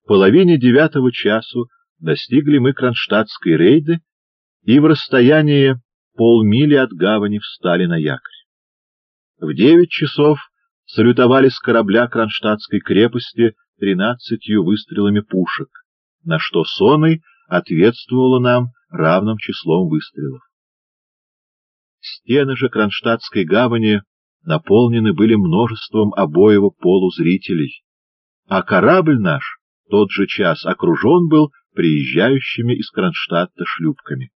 половине 9 часу достигли мы Кронштадтской рейды и в расстоянии полмили от гавани встали на якорь. В 9 часов салютовали с корабля Кронштадтской крепости 13 выстрелами пушек, на что Соной ответствовала нам равным числом выстрелов. Стены же Кронштадтской гавани наполнены были множеством обоего полузрителей, а корабль наш в тот же час окружен был приезжающими из Кронштадта шлюпками.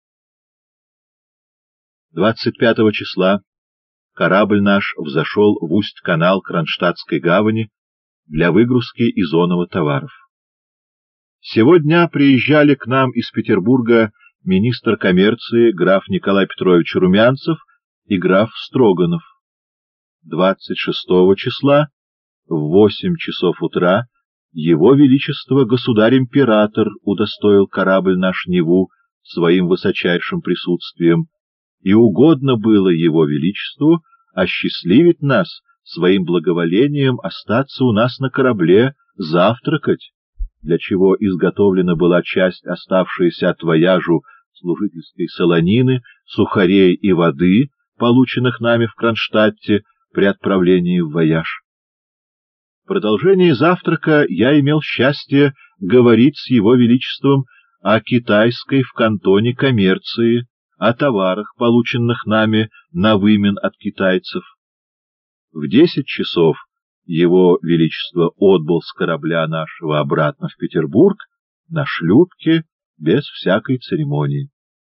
25 числа корабль наш взошел в усть-канал Кронштадтской гавани для выгрузки изонова товаров. Сего дня приезжали к нам из Петербурга министр коммерции граф Николай Петрович Румянцев и граф Строганов. 26 числа в 8 часов утра Его Величество Государь-Император удостоил корабль наш Неву своим высочайшим присутствием, и угодно было Его Величеству осчастливить нас своим благоволением остаться у нас на корабле завтракать, для чего изготовлена была часть оставшейся от вояжу служительской солонины, сухарей и воды, полученных нами в Кронштадте при отправлении в вояж. В продолжении завтрака я имел счастье говорить с Его Величеством о китайской в Кантоне коммерции, о товарах, полученных нами на вымен от китайцев. В 10 часов Его Величество отбыл с корабля нашего обратно в Петербург на шлюпке без всякой церемонии.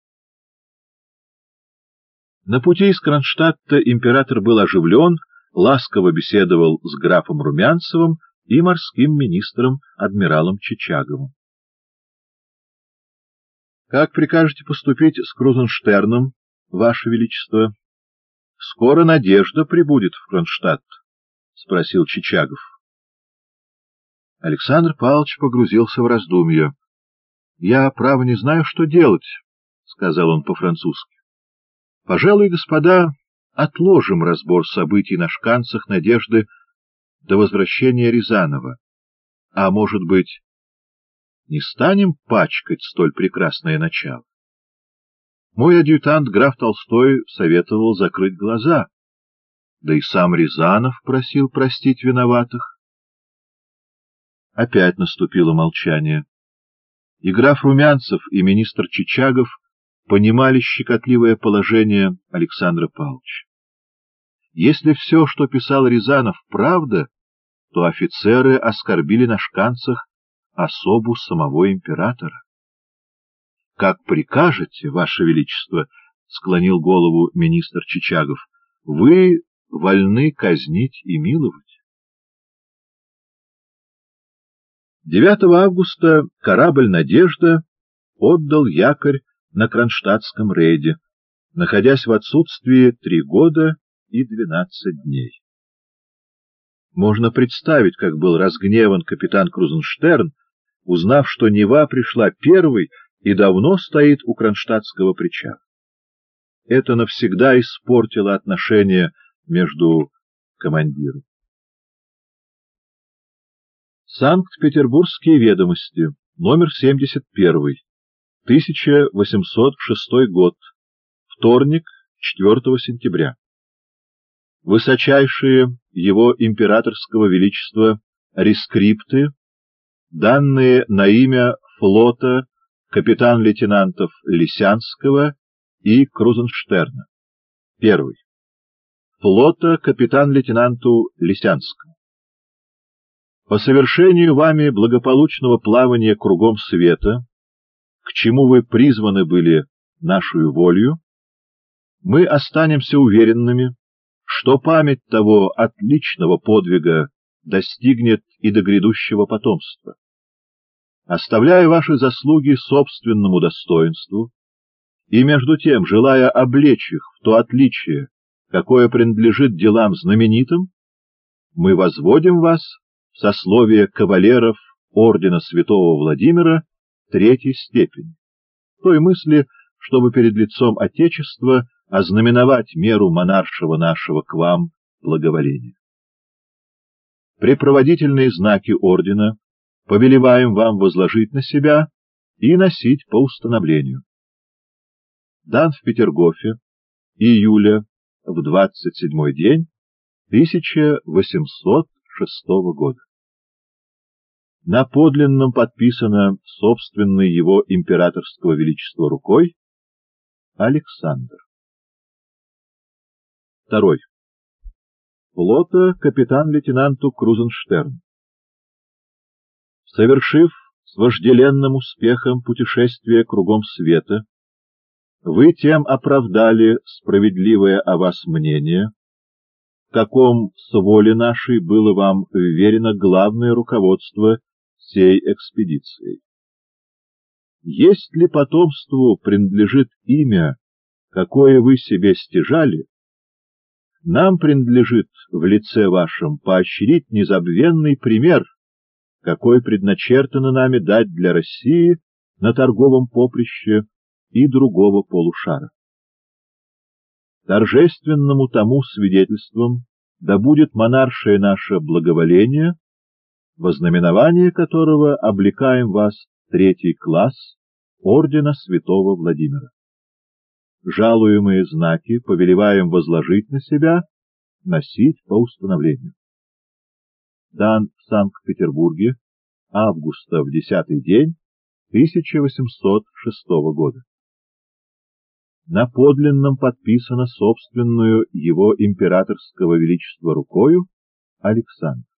На пути из Кронштадта император был оживлен, ласково беседовал с графом Румянцевым и морским министром адмиралом Чичаговым. — Как прикажете поступить с Крузенштерном, Ваше Величество? — Скоро Надежда прибудет в Кронштадт, — спросил Чичагов. Александр Павлович погрузился в раздумья. — Я, право, не знаю, что делать, — сказал он по-французски. — Пожалуй, господа, отложим разбор событий на шканцах Надежды до возвращения Рязанова. А может быть, не станем пачкать столь прекрасное начало? Мой адъютант граф Толстой советовал закрыть глаза, да и сам Рязанов просил простить виноватых. Опять наступило молчание. И граф Румянцев, и министр Чичагов понимали щекотливое положение Александра Павловича. Если все, что писал Рязанов, правда, то офицеры оскорбили на шканцах особу самого императора. — Как прикажете, Ваше Величество, — склонил голову министр Чичагов, — вы вольны казнить и миловать. 9 августа корабль «Надежда» отдал якорь на Кронштадтском рейде, находясь в отсутствии 3 года и 12 дней. Можно представить, как был разгневан капитан Крузенштерн, узнав, что Нева пришла первой и давно стоит у Кронштадтского причала. Это навсегда испортило отношения между командирами. Санкт-Петербургские ведомости, номер 71, 1806 год, вторник, 4 сентября. Высочайшие Его Императорского Величества рескрипты, данные на имя флота капитан-лейтенантов Лисянского и Крузенштерна. 1. Флота капитан-лейтенанту Лисянскому. По совершению вами благополучного плавания кругом света, к чему вы призваны были нашу волею, мы останемся уверенными, что память того отличного подвига достигнет и до грядущего потомства. Оставляя ваши заслуги собственному достоинству и, между тем, желая облечь их в то отличие, какое принадлежит делам знаменитым, мы возводим вас в сословие кавалеров ордена святого Владимира 3-й степени, в той мысли, чтобы перед лицом Отечества ознаменовать меру монаршего нашего к вам благоволения. Препроводительные знаки ордена повелеваем вам возложить на себя и носить по установлению. Дан в Петергофе, июля, в 27-й день 1806 года. На подлинном подписано собственной его императорского величества рукой Александр. 2. Флота капитан-лейтенанту Крузенштерн. Совершив с вожделенным успехом путешествие кругом света, вы тем оправдали справедливое о вас мнение, в каком с воли нашей было вам вверено главное руководство сей экспедицией. Если потомству принадлежит имя, какое вы себе стяжали, нам принадлежит в лице вашем поощрить незабвенный пример, какой предначертано нами дать для России на торговом поприще и другого полушара. Торжественному тому свидетельством да будет монаршее наше благоволение, во знаменование которого облекаем вас в 3-й класс ордена святого Владимира. Жалуемые знаки повелеваем возложить на себя, носить по установлению. Дан в Санкт-Петербурге, августа в 10-й день 1806 года. На подлинном подписано собственную его императорского величества рукою Александр.